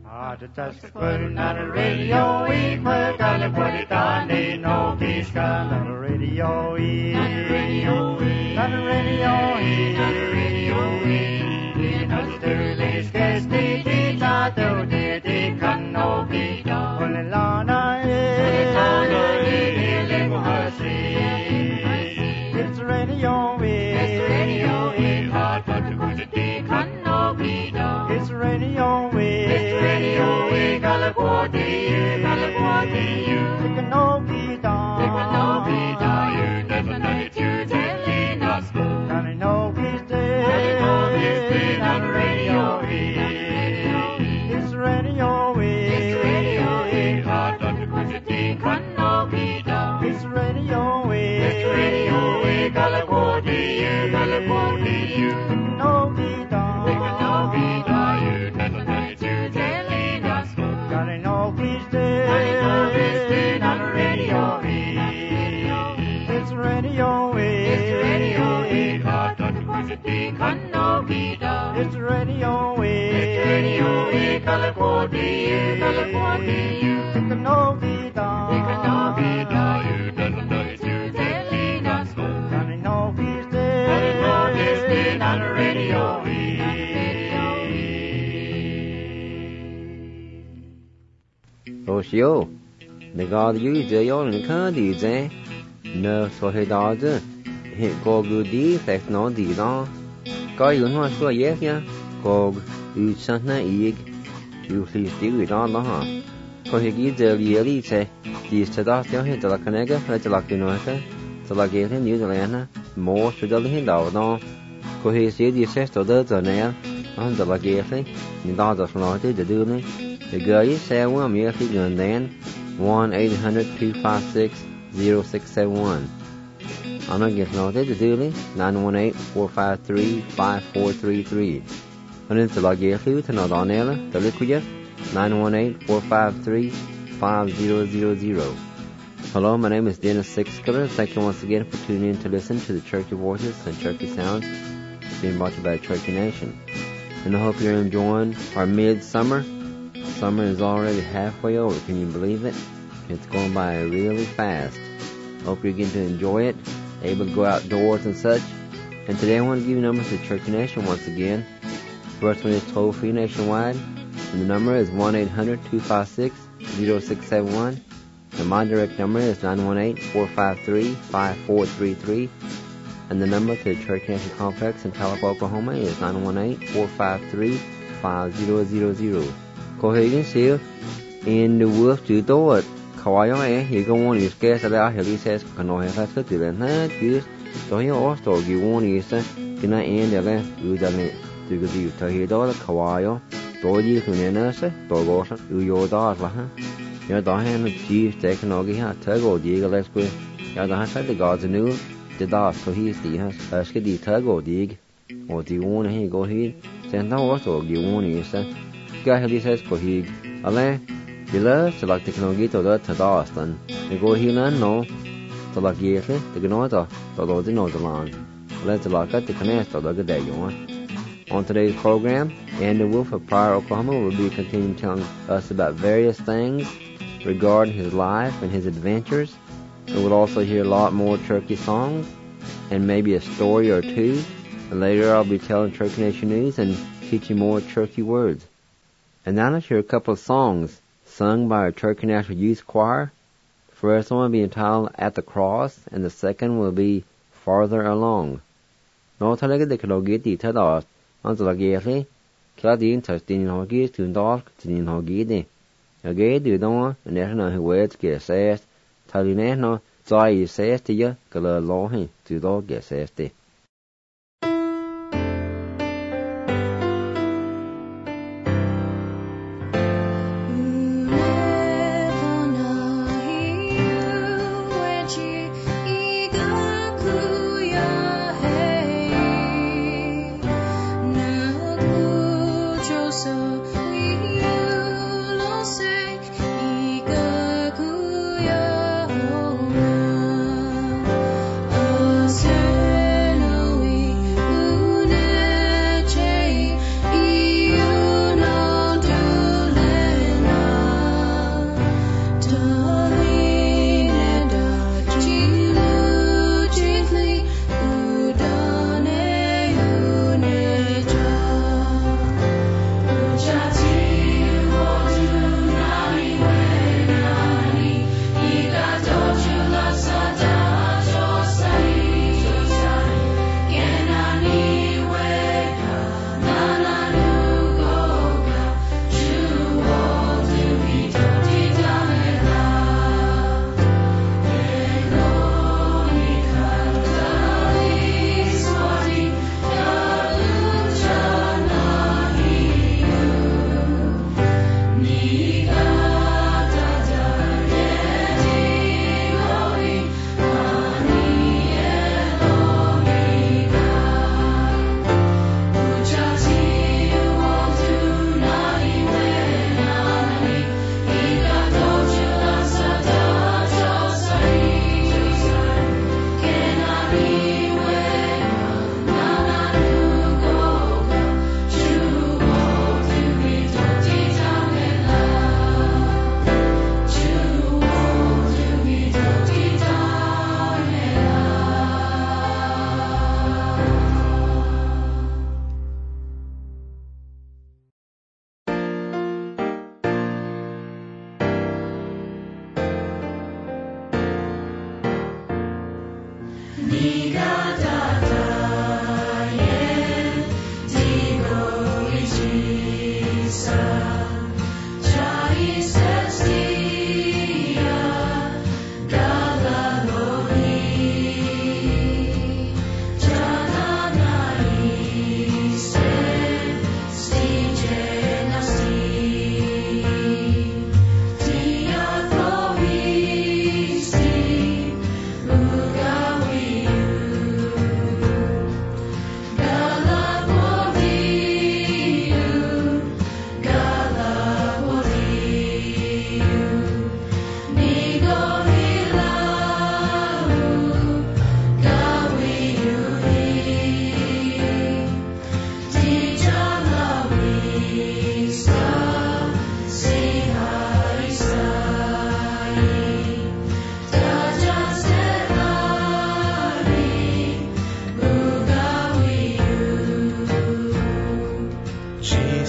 Just putting on the radio, we put on the put it on, they know this kind of radio, on the radio, on the radio, on the radio, in Australia's guest, they did not do, they can know be done. Well, Lana, it's radio, it's radio, hard but the good they can know be done. It's radio, California, they can know be done. They can know be done. You never know it, you telling us. And I know he's dead. On the radio, it's radio, it's radio, hard on the good they can know be done. It's radio, California, you can know be done. They can know be done. You never know it, you telling us. God, I know he's dead. On the radio, it's radio, it's radio, hard on the good they can know be done. It's radio, California, you can know be done. They can know be done. You never know it, you telling us. God, I know he's dead. On the radio. Roshio, the God you jail and candy, eh? No, so he does it. He go good deed, that's no deed on. Go you know, so yes, yeah. Go, you sent an egg. You please do it on the hand. Go he gives the yearly say, these to that young hit like a nigger, let's like you know, so like it in New Zealand, more to the hill down. Go he said the sister does a nail, and the like it, the daughter's not to do me. The guy said, well, me if you then 1-800-256-0671. I'm not getting noted to do it 918-453-5433. And it's like if you to not on air, the liquid 918-453-5000. Hello, my name is Dennis Sixkiller. Thank you once again for tuning in to listen to the Cherokee Voices and Cherokee Sounds being brought to you by Cherokee Nation. And I hope you're enjoying our midsummer. Summer is already halfway over. Can you believe it? It's going by really fast. Hope you're getting to enjoy it, able to go outdoors and such. And today I want to give you numbers to Cherokee Nation once again. First one is toll-free nationwide, and the number is 1-800-256-0671. And my direct number is 918-453-5433. And the number to the Cherokee Nation Complex in Tulip, Oklahoma is 918-453-5000. Go ahead and see in the wolf to do it. Kawaii, you go on your scarce about here, he says, can I have to do that? Good. So you also you want to say, can I end the last you done it to the view to hear the Kawaii, do you can answer, do your daughter, huh? Your daughter and the chief taking all the tug or dig a less way. Your daughter the gods anew, the dog, so he's the has asked the tug or dig, or do you want to go here? Send also you want to say. He says, go he, Ale, you love to like the Kanogi to the Tadastan. You go here and no, to like Yeti, the Gnota, to the Northern. Let's like at the Canasta, the day you want. On today's program, Andy Wolf of Pryor, Oklahoma will be continuing telling us about various things regarding his life and his adventures. And we'll also hear a lot more Cherokee songs and maybe a story or two. And later I'll be telling Cherokee Nation news and teaching more Cherokee words. And now let's hear a couple of songs sung by our Cherokee National Youth Choir. First one will be entitled At the Cross, and the second will be Farther Along. Nó thấy cái điều gì thì thấy đó, anh sẽ là ghé thế, cái gì thật tình họ ghé từ đó, tình họ ghé đi, ghé từ đó, nè nó hơi quét cái xe, thay nè nó chạy xe thì á, cái là lo hay từ đó cái xe đi. Say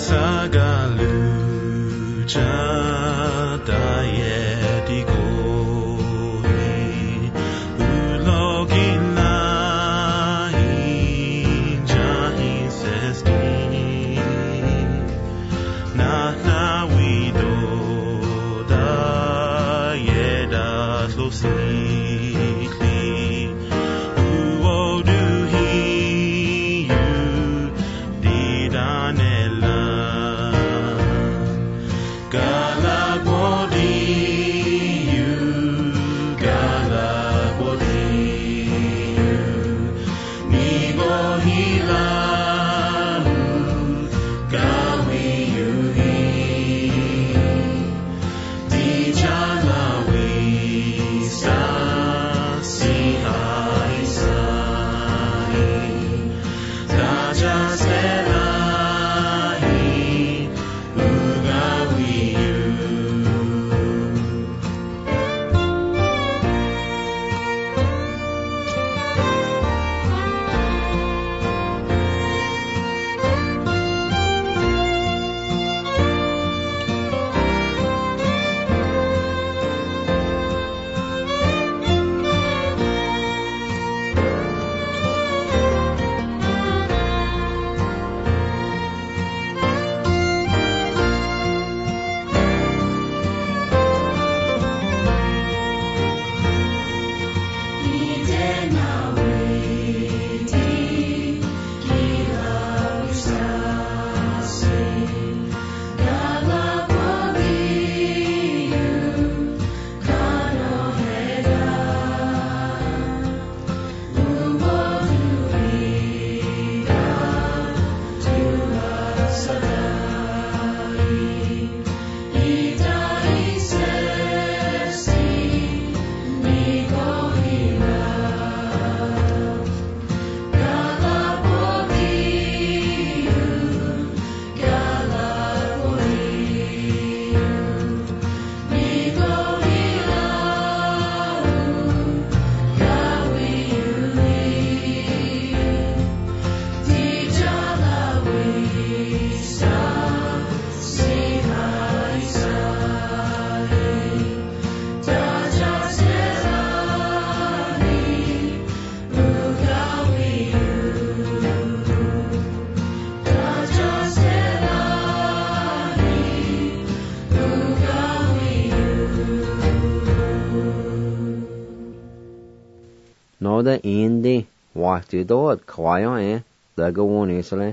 Nåde indi waktu dot kwayo daga woni sele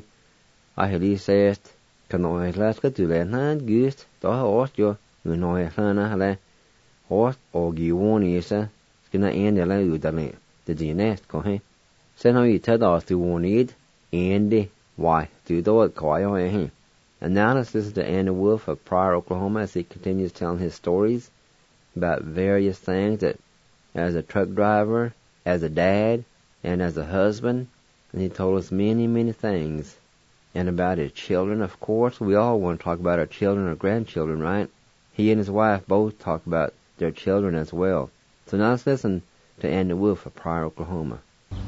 a heli sest kano hlas ka tulen han gust do ost jo no hlana hale ost ogi woni sa skina ende la udale de dinest ko he sen ho ita da tu wonid indi waktu dot kwayo he. And now let's listen to Andy Wolf of Pryor, Oklahoma, as he continues telling his stories about various things that as a truck driver, as a dad, and as a husband. And he told us many, many things. And about his children, of course. We all want to talk about our children or grandchildren, right? He and his wife both talk about their children as well. So now let's listen to Andy Wolf of Pryor, Oklahoma.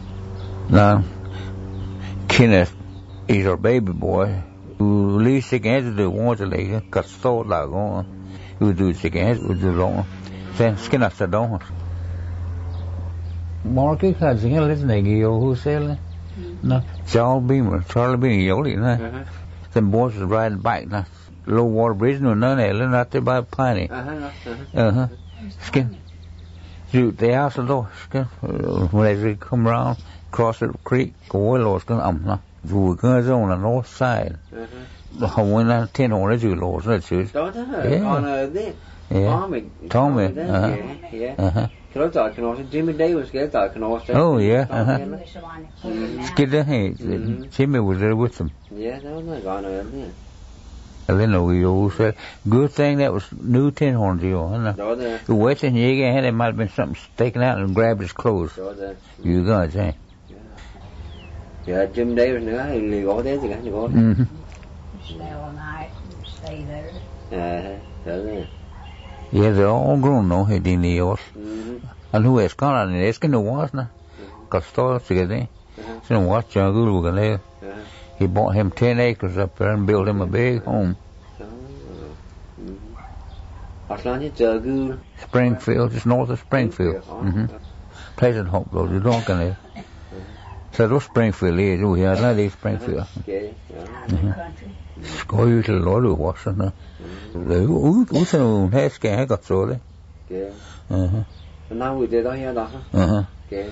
Now, Kenneth is our baby boy. who least against the water lake, cut so lagon, who do against with the long, then skin after dawn. Marky had sing a little neggy, who sail, no, Charlie Beamer, Yoli, then boys was riding bike, now, low water bridge, no, none, Ellen, not there by Piney. Skin. Shoot, the house door, skin, when they come around, cross the creek, go away, skin, Vừa cơ on the north side. Hồng Nguyên là thiên hồ nó chữ lỗ rất là chữ. Đó đó hả? Còn ở đấy. Tommy. Cái đó cái nó Jimmy Davis cái đó cái nó. Oh yeah. Get the hey. Jimmy was there with them. Yeah, đó nó còn ở đấy. And then we all said, good thing that was new tin horn deal. The Western Jaeger had, it might have been something taken out and grabbed his clothes. You guys, eh? Yeah, Jim Davis nữa thì lì gõ thế gì cả, lì gõ. Stay all night, stay there. Yeah, they're all grown now, he didn't know. And who is calling it? It's going to watch now. Cause stores together. So watch your good look at He bought him 10 acres up there and built him a big home. Springfield, just north of Springfield. Pleasant Hope Road, you don't get it. Så då Springfield är ju här, där är Springfield. Ska ju till Lordu också. Det är ju utan här ska jag gått så det. Now we did I hear that. Okay.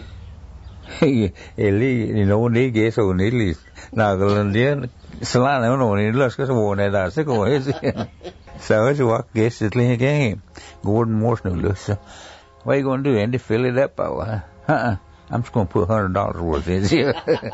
Eli no ni ge so ni li. Na cái lần đấy sala nó nó ni lỡ cái số này đã sẽ có hết. So it's what guess it like game. Gordon Morse no lose. What are you going to do, Andy? Fill it up? I'm just going to put $100 worth in here.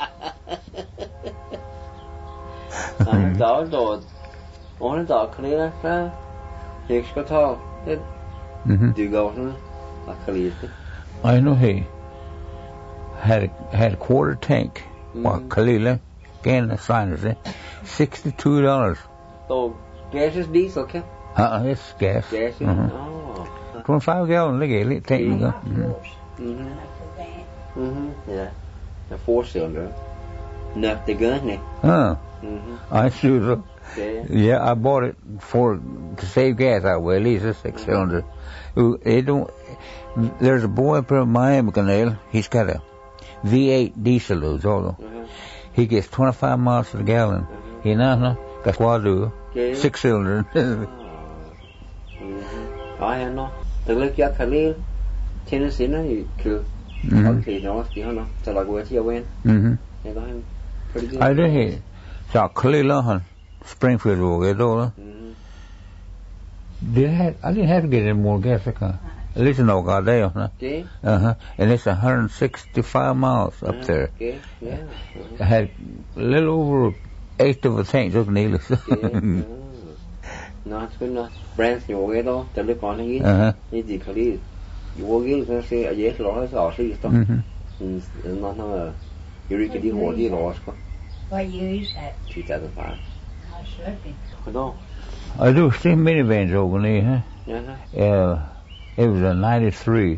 $100 clear, he got tall. Do you go on a clear? I know he had a quarter tank. Well, Kalila, again, the signers, $62. So, gas is diesel, okay? It's gas. Gas, 25 gallon, look at it, tank. Yeah. A 4-cylinder. Enough the gun, I should. Okay. Yeah, I bought it to save gas out with, at least a 6-cylinder. There's a boy up in Miami Canal, he's got a V8 diesel also. He gets 25 miles per gallon. He now got quadru, 6-cylinder. I know. The look at Khalil, Tennessee, you could. Okay, no, you know, so like where you went. Pretty good. I did hear. So Khalil, Springfield, I didn't have to get any more gas. At least no got there, Okay. And it's 165 miles up there. Okay. Yeah. I had a little over 8 of a tank, just needless. No, it's good enough. Brands you will get though, to look on again. You did Khalil. You will get to say a yes, Lord, or see stuff. Not you read the whole deal, Lord. What year is that? 2005. I should be. No. I do see minivans over there, it was a 93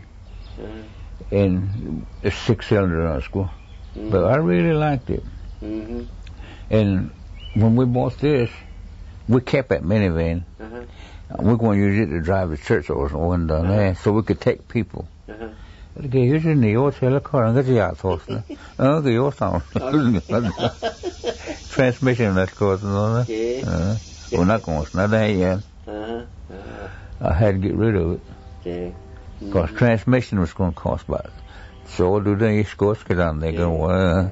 and a 6-cylinder on school. But I really liked it. And when we bought this, we kept that minivan. We're going to use it to drive to church or something, so we could take people. Okay, here's in the old trailer car, and get the outhouse. Okay, your sound. Transmission, that course, and all that. We're not going to, not that yet. I had to get rid of it. Because transmission was going to cost about it. So do they escorts get on there go,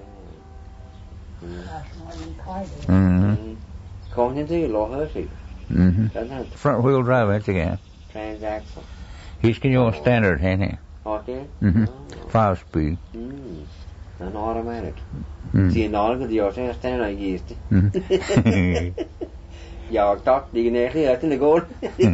Front wheel drive, that's again. Transaxle. He's can use standard, ain't he? Okay. 5-speed. An automatic. See, an automatic, you're saying standard, I used. You're talking here, I think go.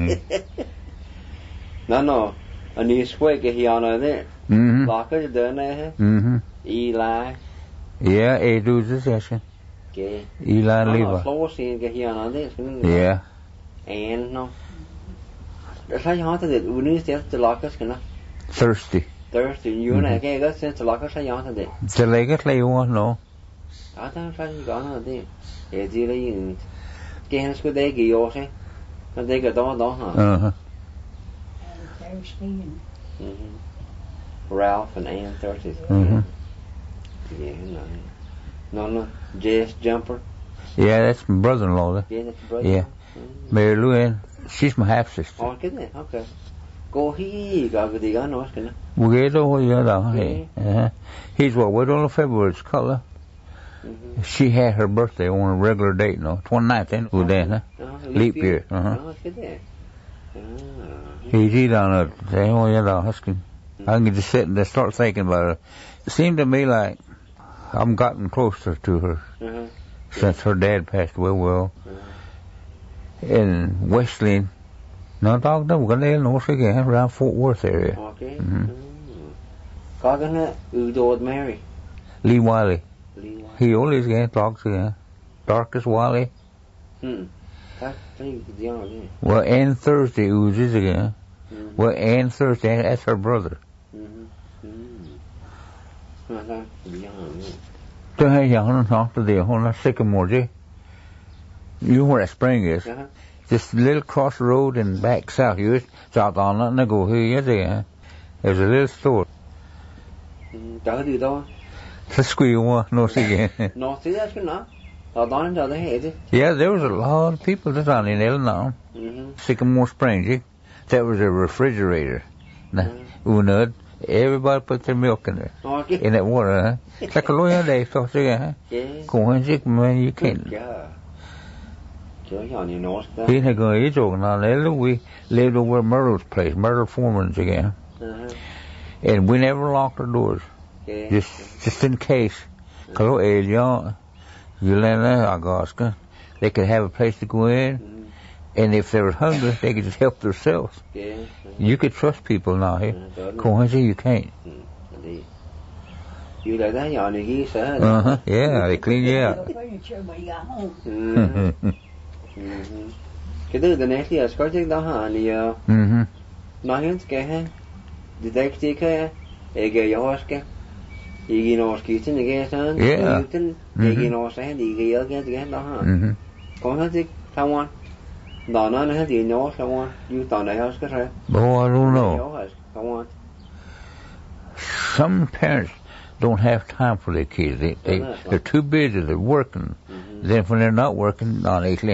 No. A new squeak here on there. Lockers doing there. Eli. Yeah, he does this session. Okay. Eli Lever. Floor scene here on this. Yeah. And no. That's how you wanted it. We need to the lockers, can I? Thirsty. You and I can't get since the lockers how you wanted it. The leg it lay on, no. I don't try to go on there. It's really in. Can't go there, you say. And they got on, Thursday and Ralph and Ann Thursday. Yeah, no. Jess Jumper. Yeah, that's my brother-in-law. Yeah, that's your brother. Yeah. Mary Lou Ann, she's my half-sister. Oh, good then. Okay. Go he got the gun, no, can I? We get over here, though. He's what, what on February's color? She had her birthday on a regular date, no? 29th, ain't it? Then, Leap year. Oh, good then. He's on a say, oh, yeah, husking. I can just sit and start thinking about it. It seemed to me like I'm gotten closer to her since her dad passed away. Well, in Wesleyan, no dog, no, we're going to again around Fort Worth area. Okay. Cogna Udo Mary. Lee Wiley. He always gets dogs again. Darkest Wiley. Well, Ann Thursday oozes again. Well, Ann Thursday, that's her brother. to have young after the whole sycamore. You know where that spring is? Just a little cross the road and back south. You south on it and go here there. There's a little store. Chợ gì đâu? The squeal one, no see. No, see that's good enough. Đó đến the head. Yeah, there was a lot of people that down in Illinois. Sycamore Springs. That was a refrigerator. Now, everybody put their milk in there. In that water, It's like a lawyer day, so yeah. Go and sick, man, you can't. He had gone each over now. We lived over Myrtle's place, Myrtle Foreman's again. And we never locked our doors. Just in case. Because they could have a place to go in. And if they were hungry, they could just help themselves. You could trust people now here. Coincidentally, you can't. You like that, y'all, yeah, they clean you out. Cái thứ này thì có chiếc đó hả thì nói hết cái ha thì đây cái cái gió cái gì nó cái trên cái sơn trên cái nó sẽ đi cái đó hả có hết chiếc sao không đó nó hết thì nhớ sao không you tao này hết cái rồi I don't know. Some parents don't have time for their kids. They're too busy. They're working. Then when they're not working, not actually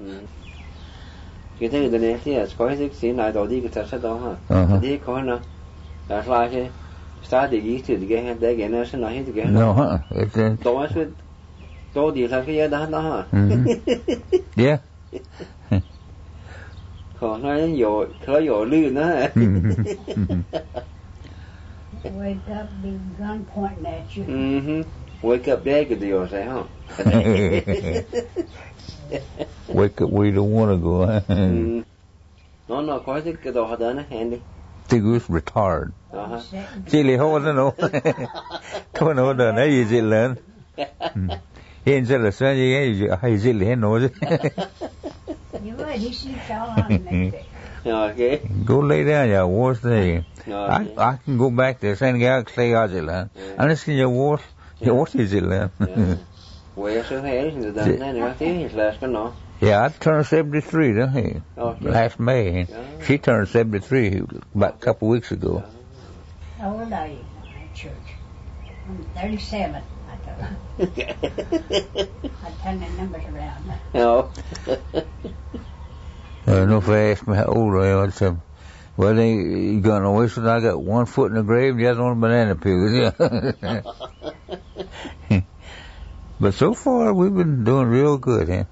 cái thứ này thì có cái gì này đó đi cái thật đó hả đi có nó là lại cái start đi từ cái hết đấy cái nó sẽ nói hết cái no đó sẽ đó đi là cái đó hả yeah còn nó nhiều khơi nhiều lư nữa Wake up, big gun pointing at you. Wake up there, cái điều sẽ hả wake up where you don't want to go. No, có cái đồ đó nó handy. Think it was retarded. Chỉ lì hôn nó nó. Không nó đời này gì gì lớn. Hiện giờ là sao gì hay gì lì nó chứ. You would, he sleeps all on the next day. Okay. Go lay down, yeah. What's the? I can go back there. Saying, "Yeah, stay out there." Unless you wash, you wash it there. Where so here is the then is last no. Yeah, I turned 73, last May. She turned 73 about a couple of weeks ago. How old are you at church? I'm 37, I told her. I turn the numbers around. No. No, if they ask me how old I am, I'd say, well, you gonna wish that I got one foot in the grave, the other on a banana peel. But so far, we've been doing real good, huh?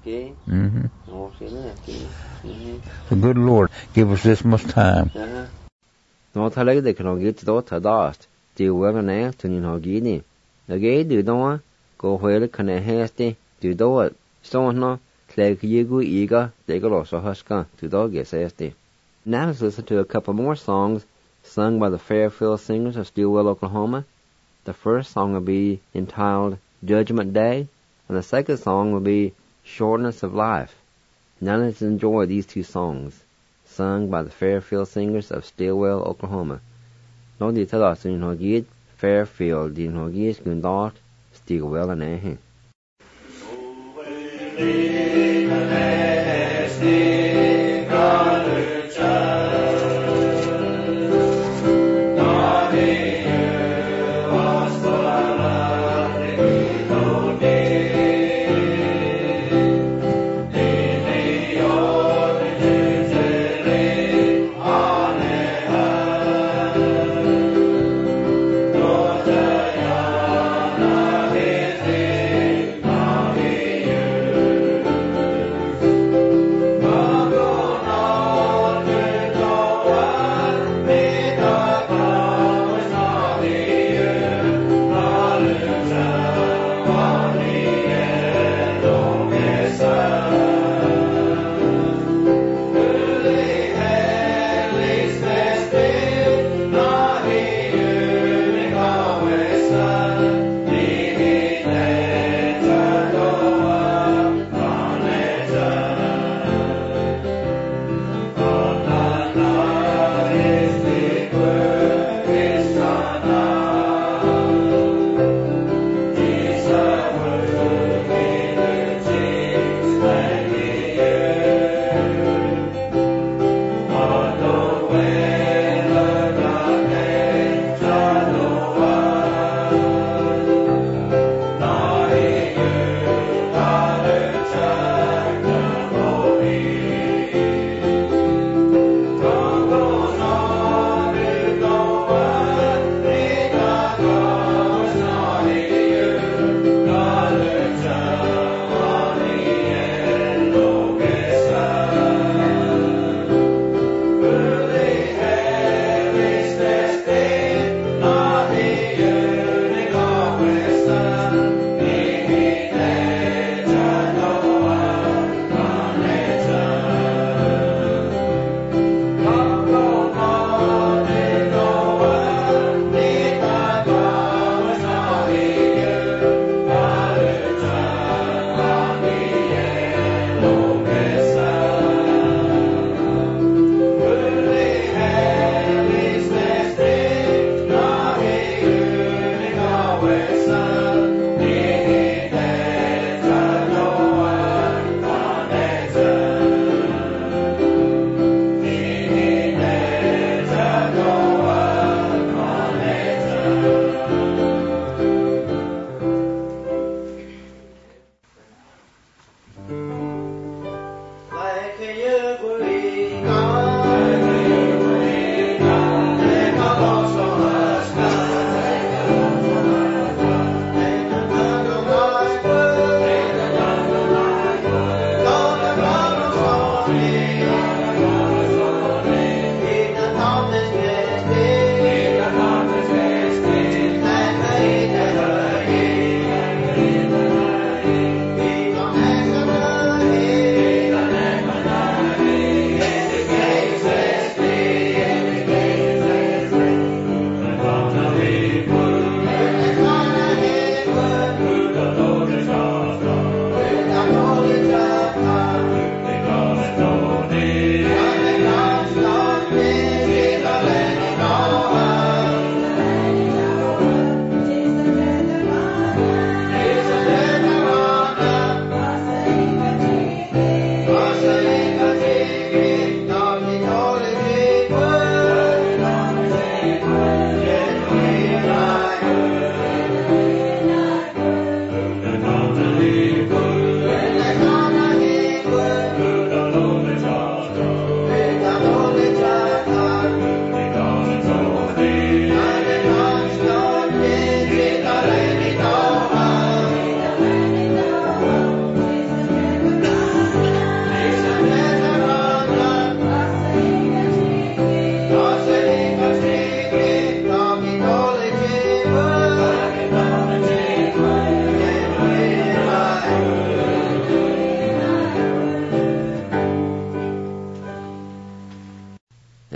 The good Lord give us this much time. Nó thay lấy để nó ghi đó thở đó, chiều qua bên này thì nhìn họ ghi nè, là ghế từ đó, cô huệ lấy cái này hết đi, từ đó, sau nó, lấy cái gì cũng ý cả, để cái lọ số hết cả, từ đó ghế sẽ đi. Now let's listen to a couple more songs sung by the Fairfield Singers of Stilwell, Oklahoma. The first song will be entitled Judgment Day, and the second song will be Shortness of Life. Now let's enjoy these two songs, sung by the Fairfield Singers of Stilwell, Oklahoma. Nói đi theo đó xin hỏi ghiết Fairfield đi hỏi ghiết gần đó Stilwell là nè hả.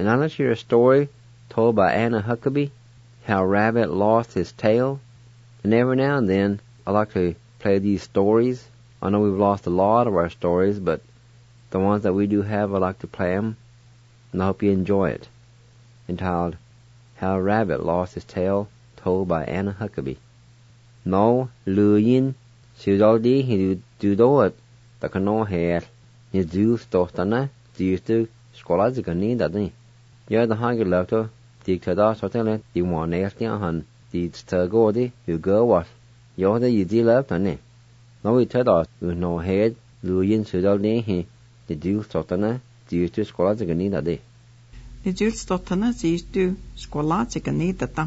And I'll share a story told by Anna Huckabee, how Rabbit lost his tail. And every now and then, I like to play these stories. I know we've lost a lot of our stories, but the ones that we do have, I like to play them. And I hope you enjoy it. Entitled, How Rabbit Lost His Tail, told by Anna Huckabee. Nó lúin siúdaldi hi dúdóad da can nó héir ni dús dóchtana dústu scoláid gan ní dadni. Iar da hagur lefto díg tadá sotele di mwan éirti ahan di stagódi hu gawat. Yoda yi di leftani. Nó i tadá hu nó héir lúin siúdaldi hi ni dús dóchtana dústu scoláid gan ní dadni. Ni dús dóchtana dústu scoláid gan ní dadni.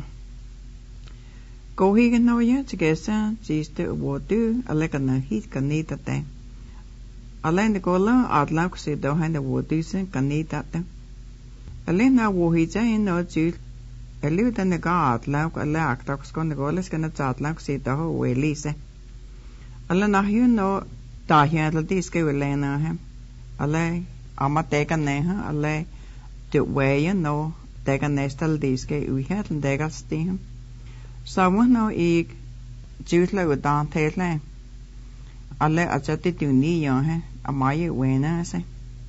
Gohigan na ya tigesa jiste wodu alekana hit kanita te. Alain de gola adlauk se do hande wodu sen kanita te. Alain na wohija in no jul. Elu dan de ga adlauk ala aktak skon de goles kana adlauk se do welise. Ala na hu no ta hian la diske welena hem. Ala ama te kan ne ha ala de way no te kan nestal diske u het en de gas stem. Someone no ig jutla udan tele. Alle ajati tuni ya hai amaye wena se.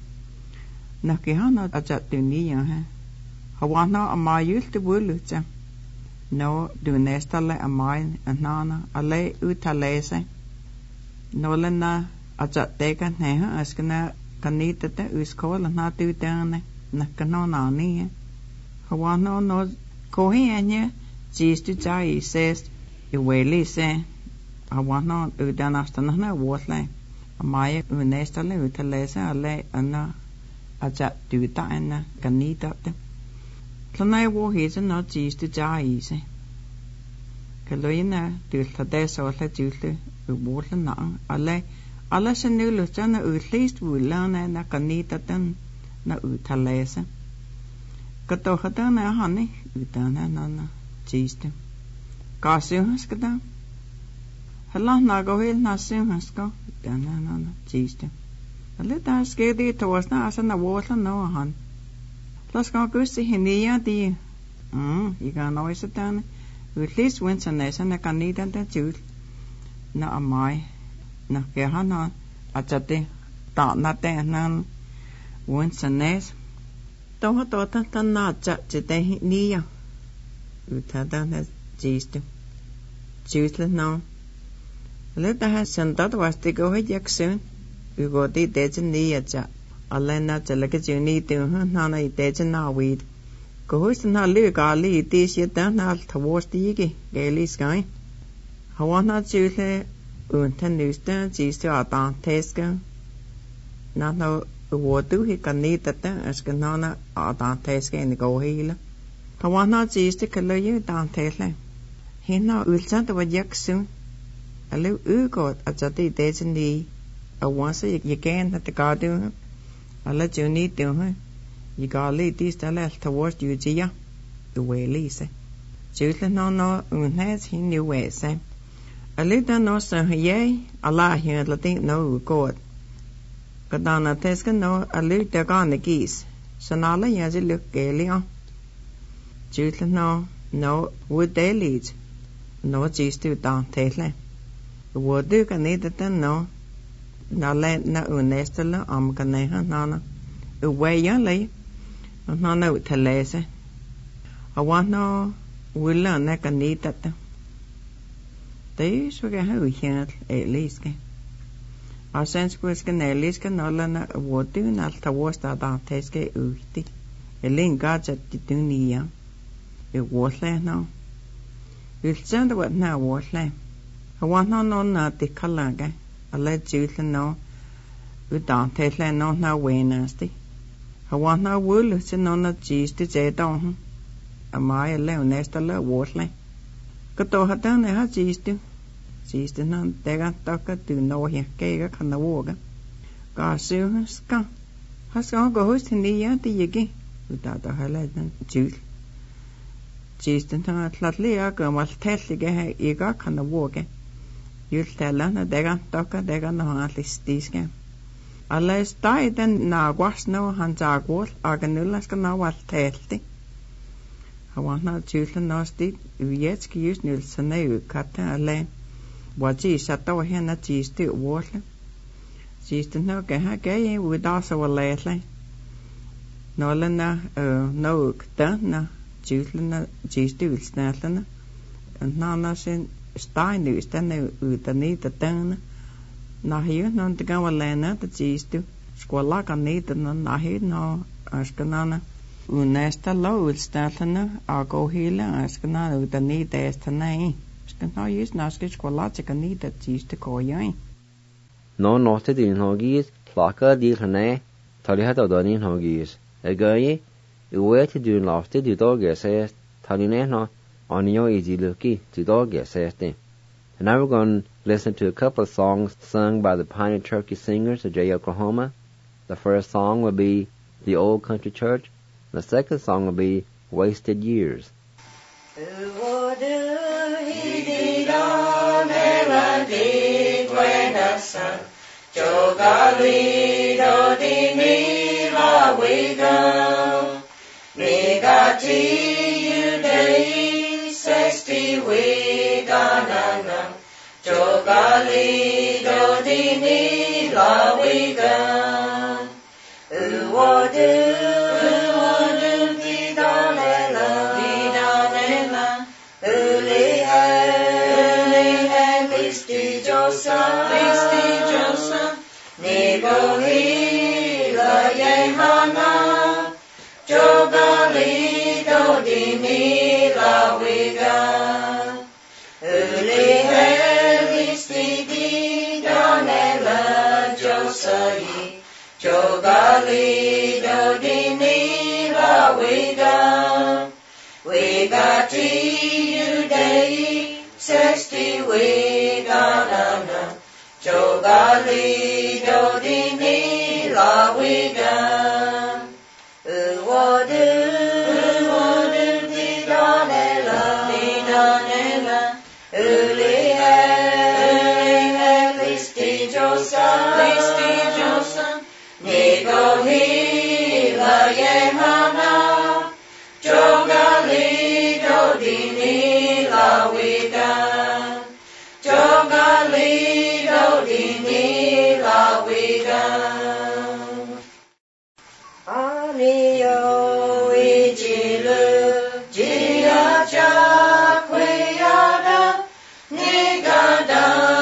Nakihana ajati tuni ya hai. Hawana amayul te bulucha. No du nestale amay anana alle utale se. No lena ajate kan neha askana kanita te uskola na tu tane nakano nani. Hawana no kohi anya Jistu jai says, you weli say, I want not udanastana water. Amaya unestale utalesa ale anna ajat duta and ganita. Planai war his and not jistu jai say. Kaloina dultades or let you water now. Ale senulutana at least will learn and a ganita then na utalesa. Katohatana honey, udana nana. Jiste. Gasuhaskada. Hello, Nagohil, Nasuhasko. Dana, jiste. A little skady towards us and the water, no hun. Plus, go goosey, Hinia, dear. You can always sit down. At least wins a nest and I can need that juice. No, am I. No, Gehana. A jate. Thought not there, none. Wins a nest. Don't thought that not jate near. Utada na jistu. Jusle no. Leta ha sentat wasti go he jaksun. Ugoti dejen ni aja. Alena jalaka juni tu na na dejen na weed. Go host na lu gali this yet down na towards the yigi. Gaily sky. Hawana jusle unten nusta jistu atan teska. Na no wodu he kanita as kanana atan teska in the go healer. Hawana jiste kaloyu dan tele. Hina ulsanta wa jaksun. Alu ugot ajati dejeni. A once you can at the garden. I let you need to her. You got lead this tele towards you jia. The way Lisa. Jutla no unhes he knew where say. A little no son yea. Allah here latin no god. Kadana teska no a little gone the geese. Sonala yazi look gaily on. Jutla no would they lead? No jistu down tele. Would do can need it no. Na let na unestala caneha nana. Away yally. No no telese. I want no will learn that can need that. They should get how we can't at least. Our sense was can at least can no learn a would do not towards that down teske uti. A link gods at the dunia. It was there now. You'll send what now was there. I want no not the color. I let you know. We don't tell no now way nasty. I want no wool, it's no not cheese to say down. Am I alone next a little water? Kato had done a cheese to. Cheese to none, they got talker to know here, cake on the water. God, so scum. Has gone go host in the yard the yiggy without a highlight juice. Cheese to none, flatly, I go must tell the you got on the water. You'll tell her they got talker, they got no at least these game. Alla staiden na wasno han jagwol aganullas kana waltelti. Hawana chulna nosti vietski jusnul saneu katta alle. Waji satawa hena chisti wole. Chisti no ke ha ke udasa walele. Nolana no kta na chulna chisti vilsnalana. Nana sin stainu stanu utani tatana. Nahiu non te gaan walena te chistu. Skola kan niet nahiu no askanana. Unesta lo stalana ago hila askanana utani testana. Skana jus naske skola te kan niet te chistu koyai. No notte din hogis plaka di hane tali hat odanin hogis. Egaye uwe te dun lafte du doge ses taline no onio iziluki du doge seste. And now we're going to listen to a couple of songs sung by the Piney Turkey Singers of Jay, Oklahoma. The first song will be The Old Country Church. The second song will be Wasted Years. Jogali do dini la wiga uwodu di dalela uli he listi josa nigo hila yehana jogali do dini la wiga uli he Jogali do dini la wiga ti you day 60 wiga nana Jogali do dini la wiga uwodu di danela uli he listi josa Nigo hila yehana Jogali do dini la wiga Jogali do dini la wiga Aniyo ijilu jiaja kweyada Nigada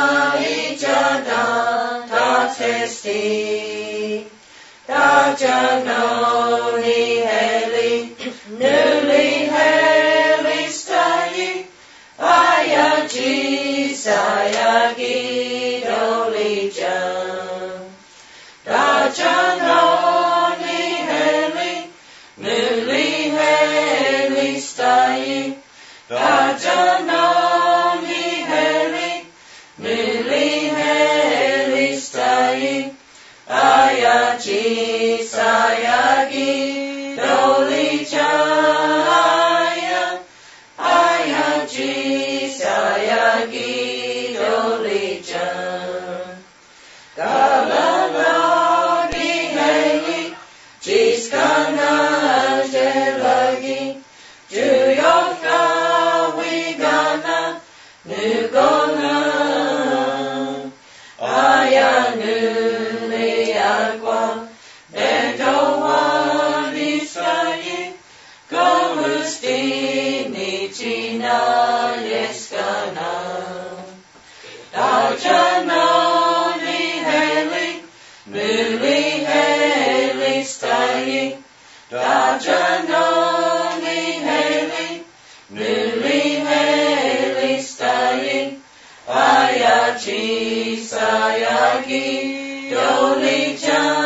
ijada ta testi Dajano ni heli, nuli heli stayi, ayaji sayagi doli jan. Dajano ni heli, nuli heli stayi, dajano ni heli, nuli heli stayi. Ayaji sayagi doli jaya Ayaji sayagi doli jaya Galana di heli Jiskana jelagi Juyoka wigana Nugona Ayanu Dajano ni heli, nuli heli stayi. Dajano ni heli, nuli heli stayi. Ayaji sayagi doli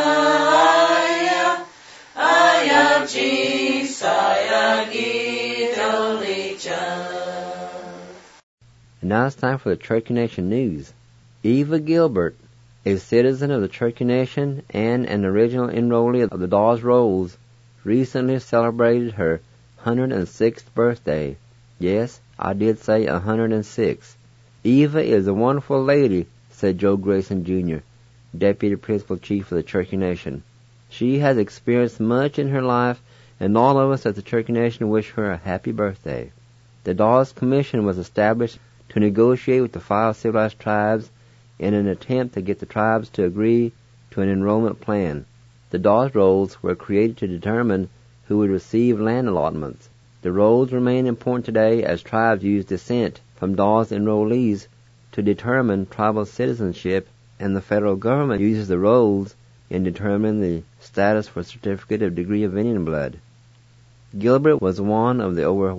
jaya. Ayaji sayagi doli jaya. And now it's time for the Cherokee Nation News. Eva Gilbert, a citizen of the Cherokee Nation and an original enrollee of the Dawes Rolls, recently celebrated her 106th birthday. Yes, I did say 106. Eva is a wonderful lady, said Joe Grayson Jr. Deputy Principal Chief of the Cherokee Nation. She has experienced much in her life, and all of us at the Cherokee Nation wish her a happy birthday. The Dawes Commission was established to negotiate with the 5 civilized tribes in an attempt to get the tribes to agree to an enrollment plan. The Dawes rolls were created to determine who would receive land allotments. The rolls remain important today as tribes use descent from Dawes enrollees to determine tribal citizenship, and the federal government uses the rolls in determining the status for Certificate of Degree of Indian Blood. Gilbert was one of the over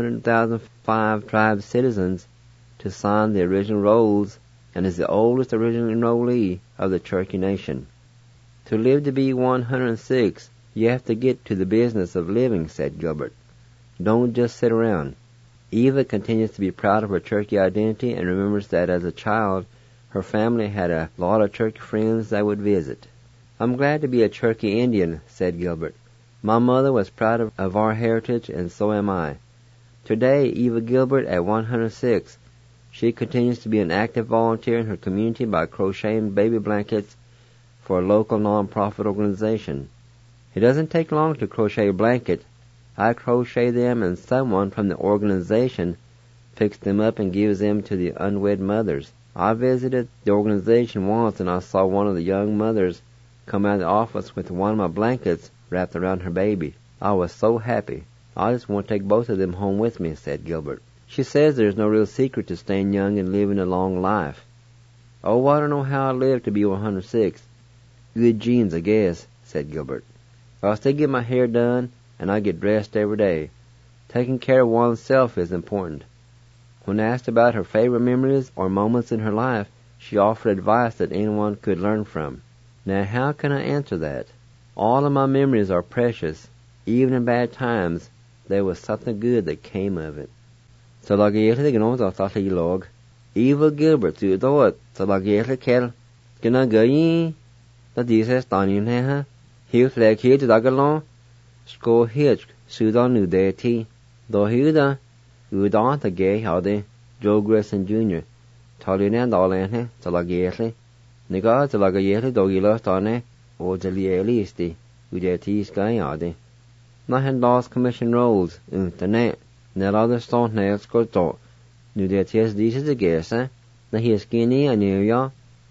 100,005 tribe citizens to sign the original rolls and is the oldest original enrollee of the Cherokee Nation. To live to be 106, you have to get to the business of living, said Gilbert. Don't just sit around. Eva continues to be proud of her Cherokee identity and remembers that as a child, her family had a lot of Cherokee friends that would visit. I'm glad to be a Cherokee Indian, said Gilbert. My mother was proud of our heritage, and so am I. Today, Eva Gilbert, at 106, she continues to be an active volunteer in her community by crocheting baby blankets for a local non-profit organization. It doesn't take long to crochet a blanket. I crochet them, and someone from the organization picks them up and gives them to the unwed mothers. I visited the organization once, and I saw one of the young mothers come out of the office with one of my blankets wrapped around her baby. I was so happy. I just want to take both of them home with me, said Gilbert. She says there's no real secret to staying young and living a long life. Oh, I don't know how I lived to be 106. Good genes, I guess, said Gilbert. I still get my hair done, and I get dressed every day. Taking care of oneself is important. When asked about her favorite memories or moments in her life, she offered advice that anyone could learn from. Now, how can I answer that? All of my memories are precious. Even in bad times, there was something good that came of it. So la géithe gná tá í log. Eva Gilbert tú dóit so la géithe ceil gna gaí na dísa staníon hethe. Hiú fleig hiú dag lá scó hiach súdán nú détí. Dó hiúda údán a gé hádé Joe Grissom Jr. Talíon dálénthe so la géithe. Nigá so la géithe dó í táne ó de lielisti udétí sky hádé. Na hen Dawes Commission rolls the net. Nelada stont nails go to. Nu det ties dísa de gésa, na hi skinny a New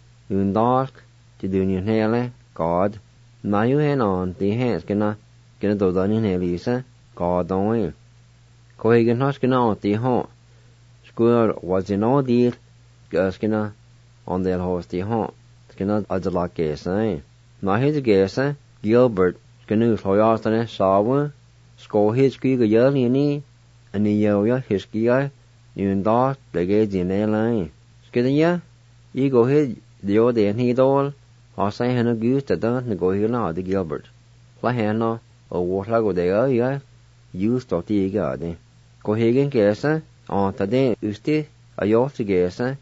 un dark to do new hele, God. Na you hen on the hands gonna do done in Elisa, God don't. Cohigan Hoskina on the haunt. School was in all deal, Gerskina on their horse the haunt. Skina as a lot gésa. Na his gésa, Gilbert, Skinu Hoyastane, Sawa, Score his ski a yearly. And the yo hiskia, you and dog, the gauge in their line. Skidya, you go ahead, the old and he doll, or say Hannah goose that don't go here now, the Gilbert. La Hannah, or what I go there, ya, you stop the garden. Go Hagen Gessa, on today, Usti, a yacht to Gessa,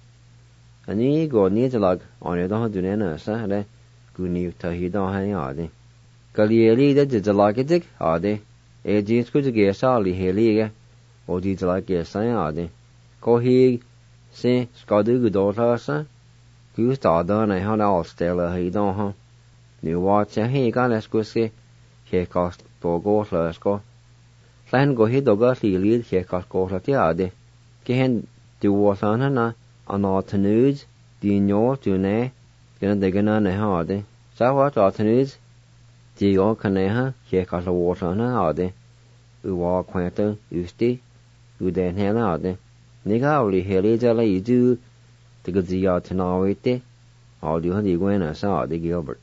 and ye go near the log on your don't do nana, sir, good new to he don't hang out. Galieli that is a logic, are they? A jeans could get Sally Heliga. O di like yes I are. Go he say Scadu good daughter, sir. You start done I had all stella he don't huh. New watch he got let's go see. He cost for go let's go. Plan go he dog lead he cost go at the ade. Can do what on na on all to news. The no to ne. Gonna dig on a hardy. So what all to news? The all can he cost the water on a hardy. U walk quanto, Usti. U den hela hade. Nigauli heli jala idu the gazia tanawite. All you had iguana saw the Gilbert.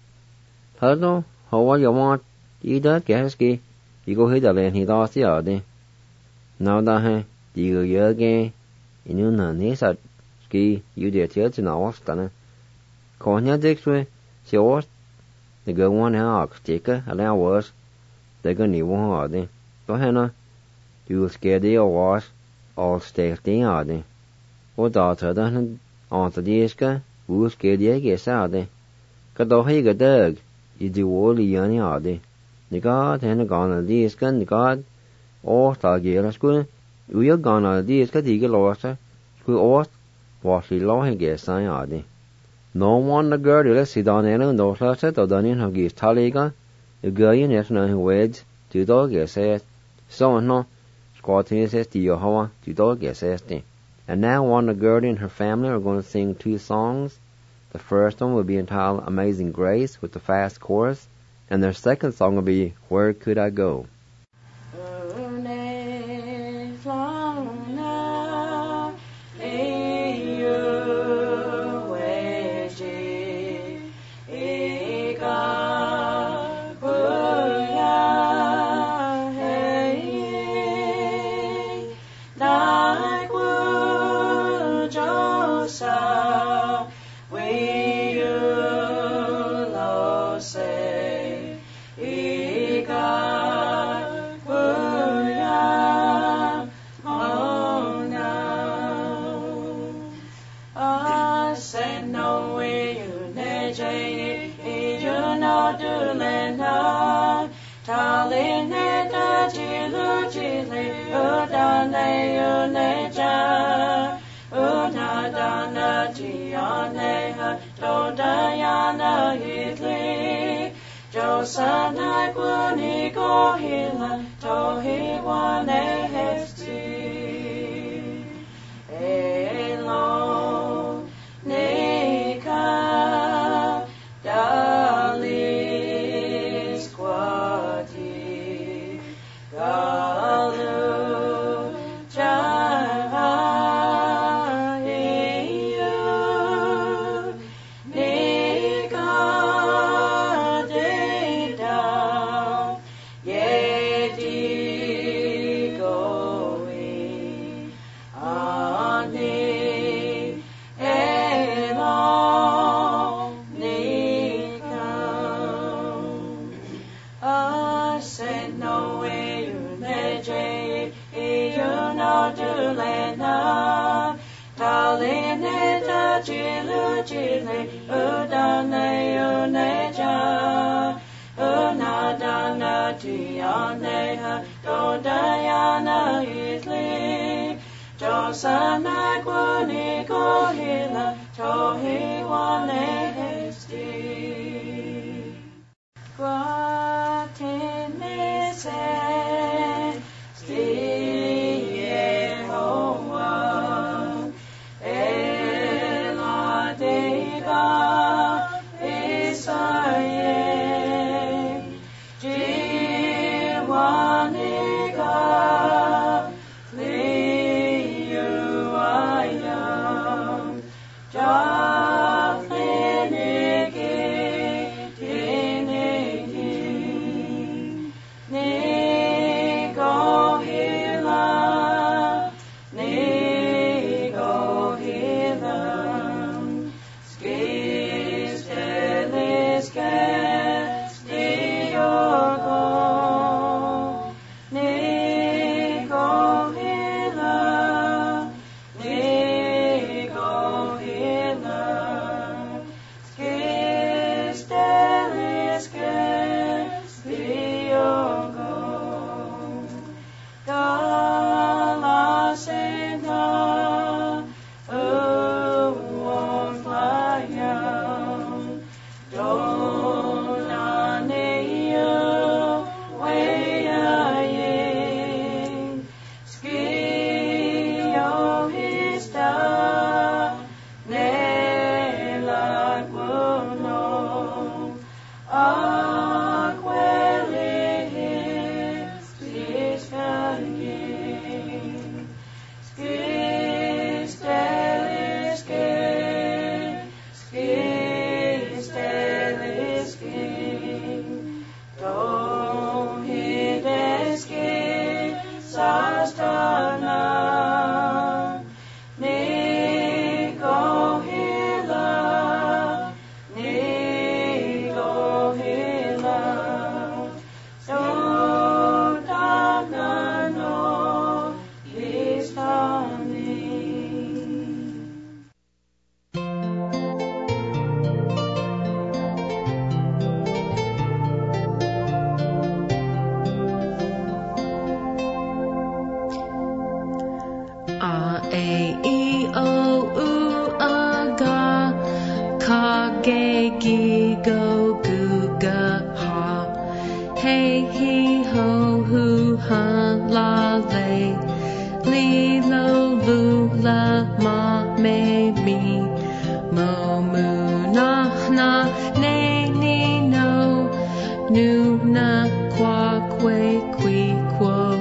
Hello, how are you want? You that gaski. You go hit a land he lost the other. Now that you go year again. In you none his at ski, you did church in our stunner. Cornia Dixway, she was the girl one ox ticker, and I was. They're going to want hardy. So Hannah. You scared the wash, all stake the hardy. O daughter done on the disca, who scared the guess hardy. Got he got dug, you do all the young hardy. The god and a gone on the disca, the god, or Targera school, we are gone on the disca, the lost, school or what he law he guess I hardy. No one the girl let's see down there and those last set or done in her gives Taliga, the girl in it no wedge, to dog says, so no, squatting says to Yohawa, to dog says. And now one the girl and her family are going to sing 2 songs. The first one will be entitled Amazing Grace with the fast chorus, and their second song will be Where Could I Go? Sanai kuni ko hila tohi wane hesti elo nika dalis kwati galu jahayu nika Sanai kuni ko hila tohi wane hesti Kwatini se sti Yehovah Ela deva Isaye Jiwanika Liuaya nu na qua que qui quo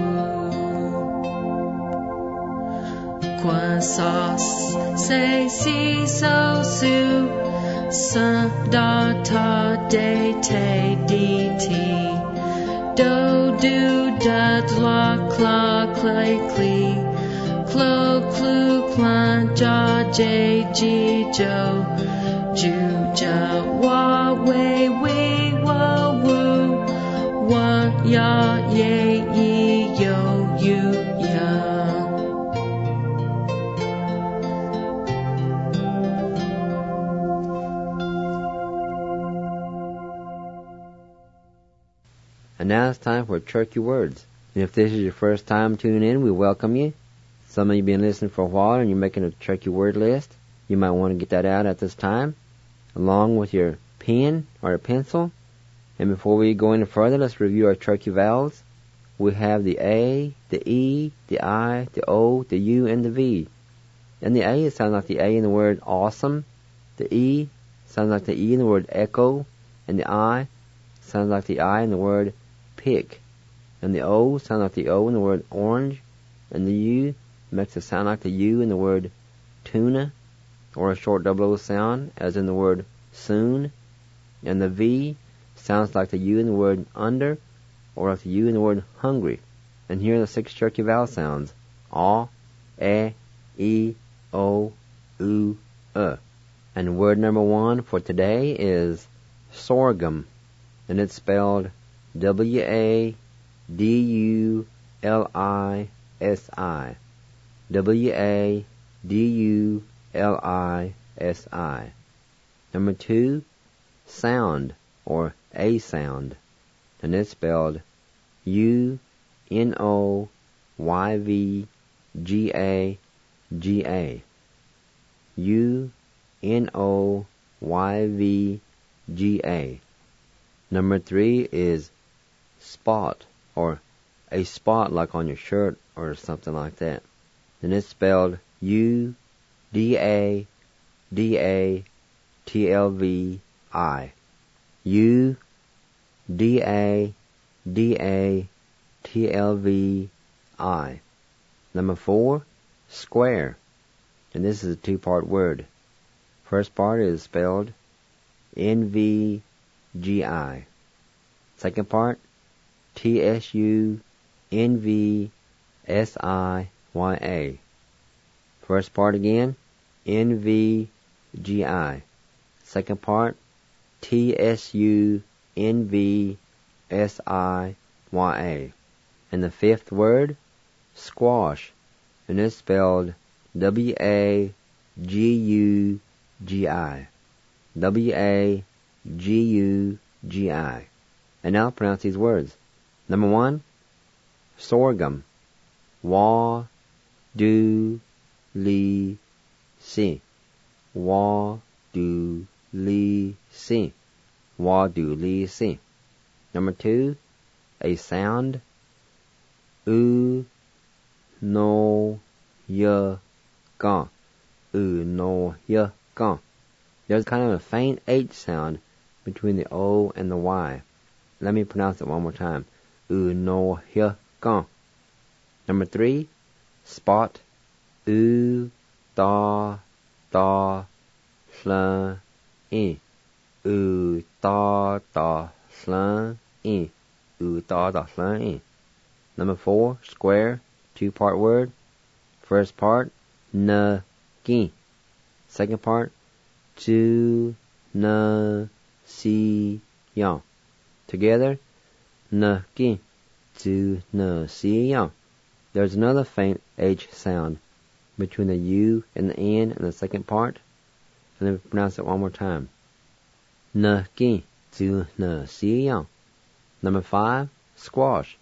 qua sauce say si so su sa da ta de te di ti do do da la cla clay clee clo clu clan ja j g jo ju ja wa wei wei wa woo wa ya ye yi yo you ya. And now it's time for Turkey Words. And if this is your first time tuning in, we welcome you. Some of you have been listening for a while and you're making a Turkey word list. You might want to get that out at this time, along with your pen or a pencil. And before we go any further, let's review our Turkey vowels. We have the A, the E, the I, the O, the U, and the V. And the A sounds like the A in the word awesome. The E sounds like the E in the word echo. And the I sounds like the I in the word pick. And the O sounds like the O in the word orange. And the U makes it sound like the U in the word tuna, or a short double O sound, as in the word soon. And the V sounds like the U in the word under, or like the U in the word hungry. And here are the 6 Turkey vowel sounds: A, E, O, U, And word number 1 for today is sorghum. And it's spelled W-A-D-U-L-I-S-I. W-A-D-U-L-I-S-I. Number 2, sound, or a sound. And it's spelled U-N-O-Y-V-G-A-G-A. U-N-O-Y-V-G-A. Number 3 is spot, or a spot like on your shirt or something like that. And it's spelled U-D-A-D-A-T-L-V-I. U-D-A-D-A-T-L-V-I. Number 4, square. And this is a 2-part word. First part is spelled N-V-G-I. Second part, T-S-U-N-V-S-I-Y-A. First part again, N-V-G-I. Second part, T-S-U-N-V-S-I-Y-A. And the 5th word, squash. And it's spelled W-A-G-U-G-I. W-A-G-U-G-I. And now pronounce these words. Number 1, sorghum. Wa-do-li-si. Wa-do-li-si. Wa-do-li-si. Number 2, a sound. U-no-ya-ga. U-no-ya-ga. There's kind of a faint H sound between the O and the Y. Let me pronounce it one more time. U-no-ya-ga. Number 3, spot. U-da-da-slan-i. U-da-da-slan-i. U-da-da-slan-i. Number 4, square, 2-part word. First part, na-gi. Second part, tu-na-si-ya. Together, na-gi, tu-na-si-ya. There's another faint H sound between the U and the N in the second part. And let me pronounce it one more time. Na-gi, tu-na-si-ya. Number 5, squash.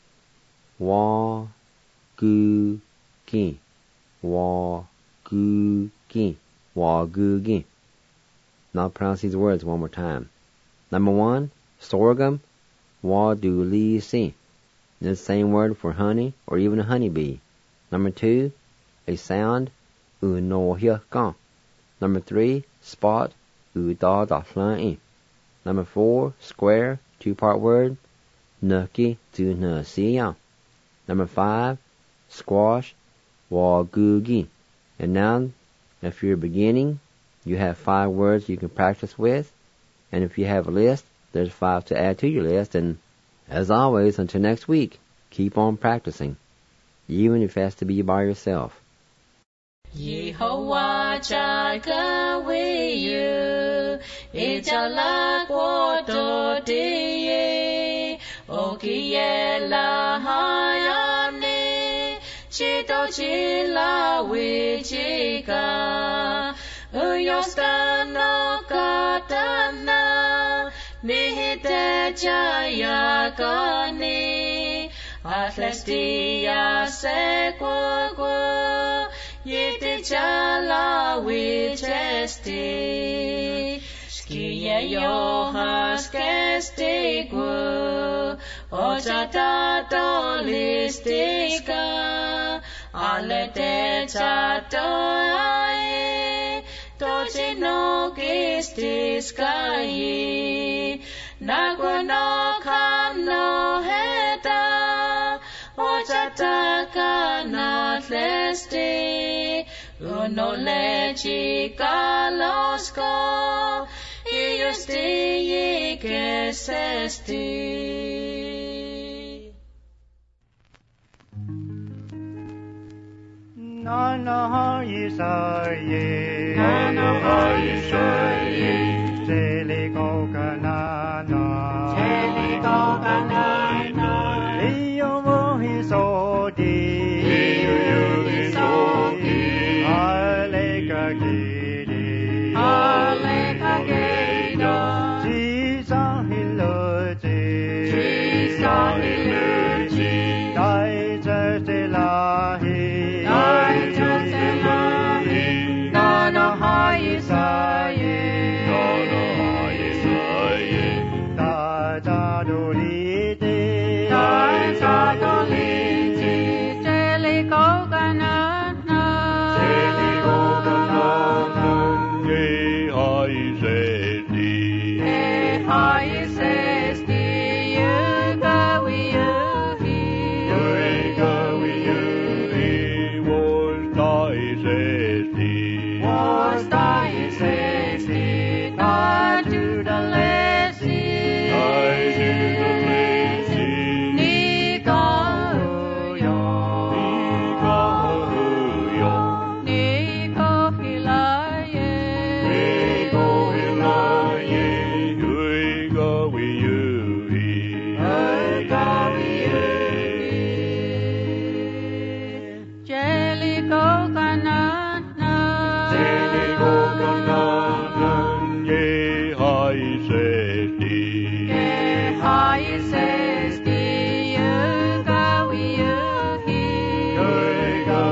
Wa-gu-gi. Wa-gu-gi. Wa-gu-gi. Now pronounce these words one more time. Number 1, sorghum. Wa-do-li-si. The same word for honey or even a honeybee. Number 2, a sound. U-no-ya-ga. Number 3, spot. U-da-da-slan-i. Number 4, square, two-part word, nuki to nusia. Number 5, squash, wagugi. And now, if you're beginning, you have 5 words you can practice with. And if you have a list, there's 5 to add to your list. And as always, until next week, keep on practicing, even if it has to be by yourself. Yehovah Chakawiyu, Ijala Quato Dee, Okiela Hayamni, Chito Chila Wichika, Uyostano Katana, Nihite Jayakani, Atlestia Sequaqua, Yiti Chala Wichesti, Skia Johas Kestiqua, Ochata Dolistica, Alete Chatoai, Tochino Kistiskai, Naguano Kamno Heta, Ochata Natlesti, Uno Lechi Kalosco, Iusti Kesesti. Nana Yisaye, Nana Yisaye, Celiko Kanana, Celiko Kanana, Iyo Mohisodi, Iyo Mohisodi, Aleka Gidi, Aleka Gida, Jisa Hiloji, Jisa Hiloji, Dai Jastelahi, Dai Jastelahi, Nana Yisaye, Nana Yisaye, Tajadolite, Tajadolite, Celiko Kanana, Celiko Kanana, Yehaisesti, Yugawiuhi, was Daisesti, Tajudalesi, Nikohuyo, Nikohilaye, Jeliko Kanana, Yehaisesti, Yugawiuhi,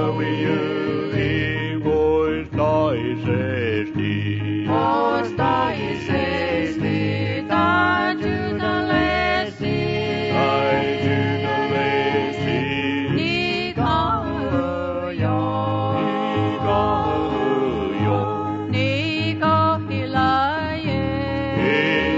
was Daisesti, Tajudalesi, Nikohuyo, Nikohilaye,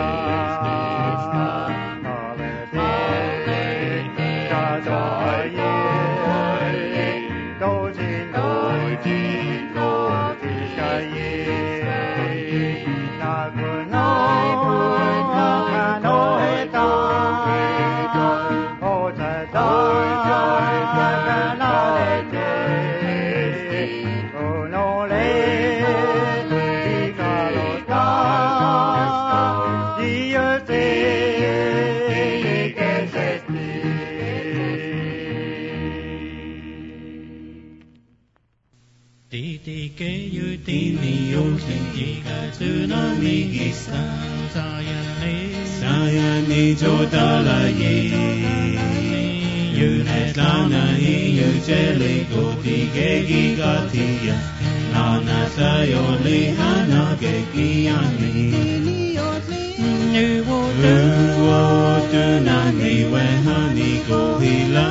Oi, Titi ke yu tini yo shinji ga tsunami gisa Sayani jodala ye Yu netlana yu jeli goti gegi gatia Nana sayo lihana gegi ani Uwo tunani wehani gohila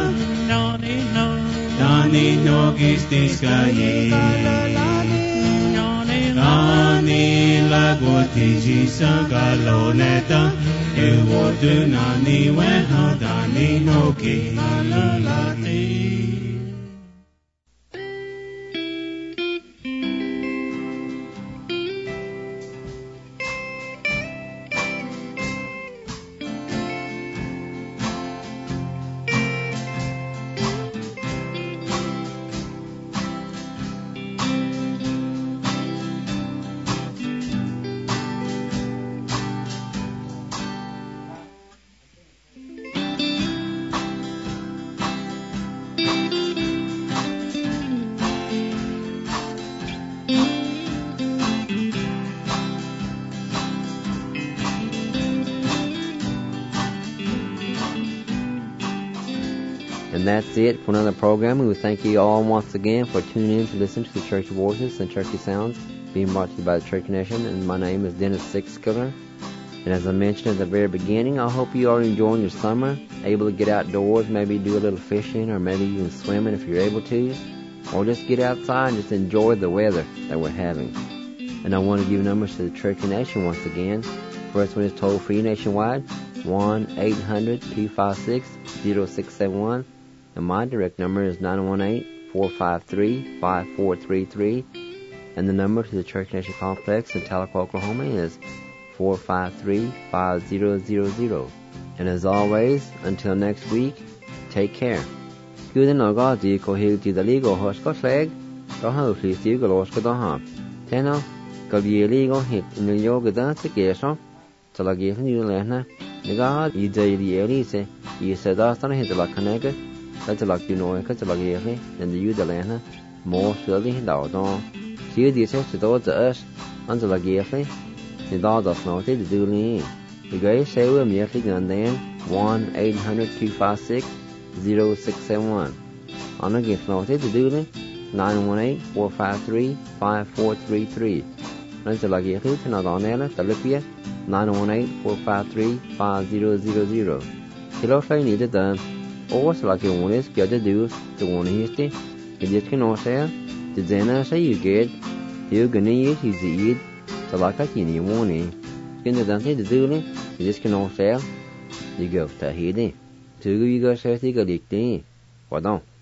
Dani no gistis gaye Dani lagoti jisa galoneta Uwo tunani weha dani no ki And that's it for another program. We thank you all once again for tuning in to listen to the Church Voices and Churchy Sounds being brought to you by the Church Nation. And my name is Dennis Sixskiller. And as I mentioned at the very beginning, I hope you are enjoying your summer, able to get outdoors, maybe do a little fishing or maybe even swimming if you're able to, or just get outside and just enjoy the weather that we're having. And I want to give numbers to the Church Nation once again. First one is toll-free nationwide, 1-800-256-0671. And my direct number is 918-453-5433. And the number to the Church Nation Complex in Tahlequah, Oklahoma is 453-5000. And as always, until next week, take care. Good night, God. You go here to the legal hospital flag. Go home, please. You go to the home. Teno, go be legal hit in the yoga dance together. So I give you Lena. The God, you do the Elise. You said that's not hit like connected. That's like you know, because like you and the you the Lena. More slowly down. See the says to those us until like you. The dog does not to do me. The guy say we're merely and then 1-800-256-0671. On a gift noted to do it 918-453-5433. Until like you to not on air, Talipia 918-453-5000. Kilo fly needed done. Always like you want is get to do to one history. You just can also say, the Zena say you get, you're gonna eat his eat. So like I can you warning. Skin the dante to do it, you just can all sell. You go to Tahiti. To you go say, you go to What don't?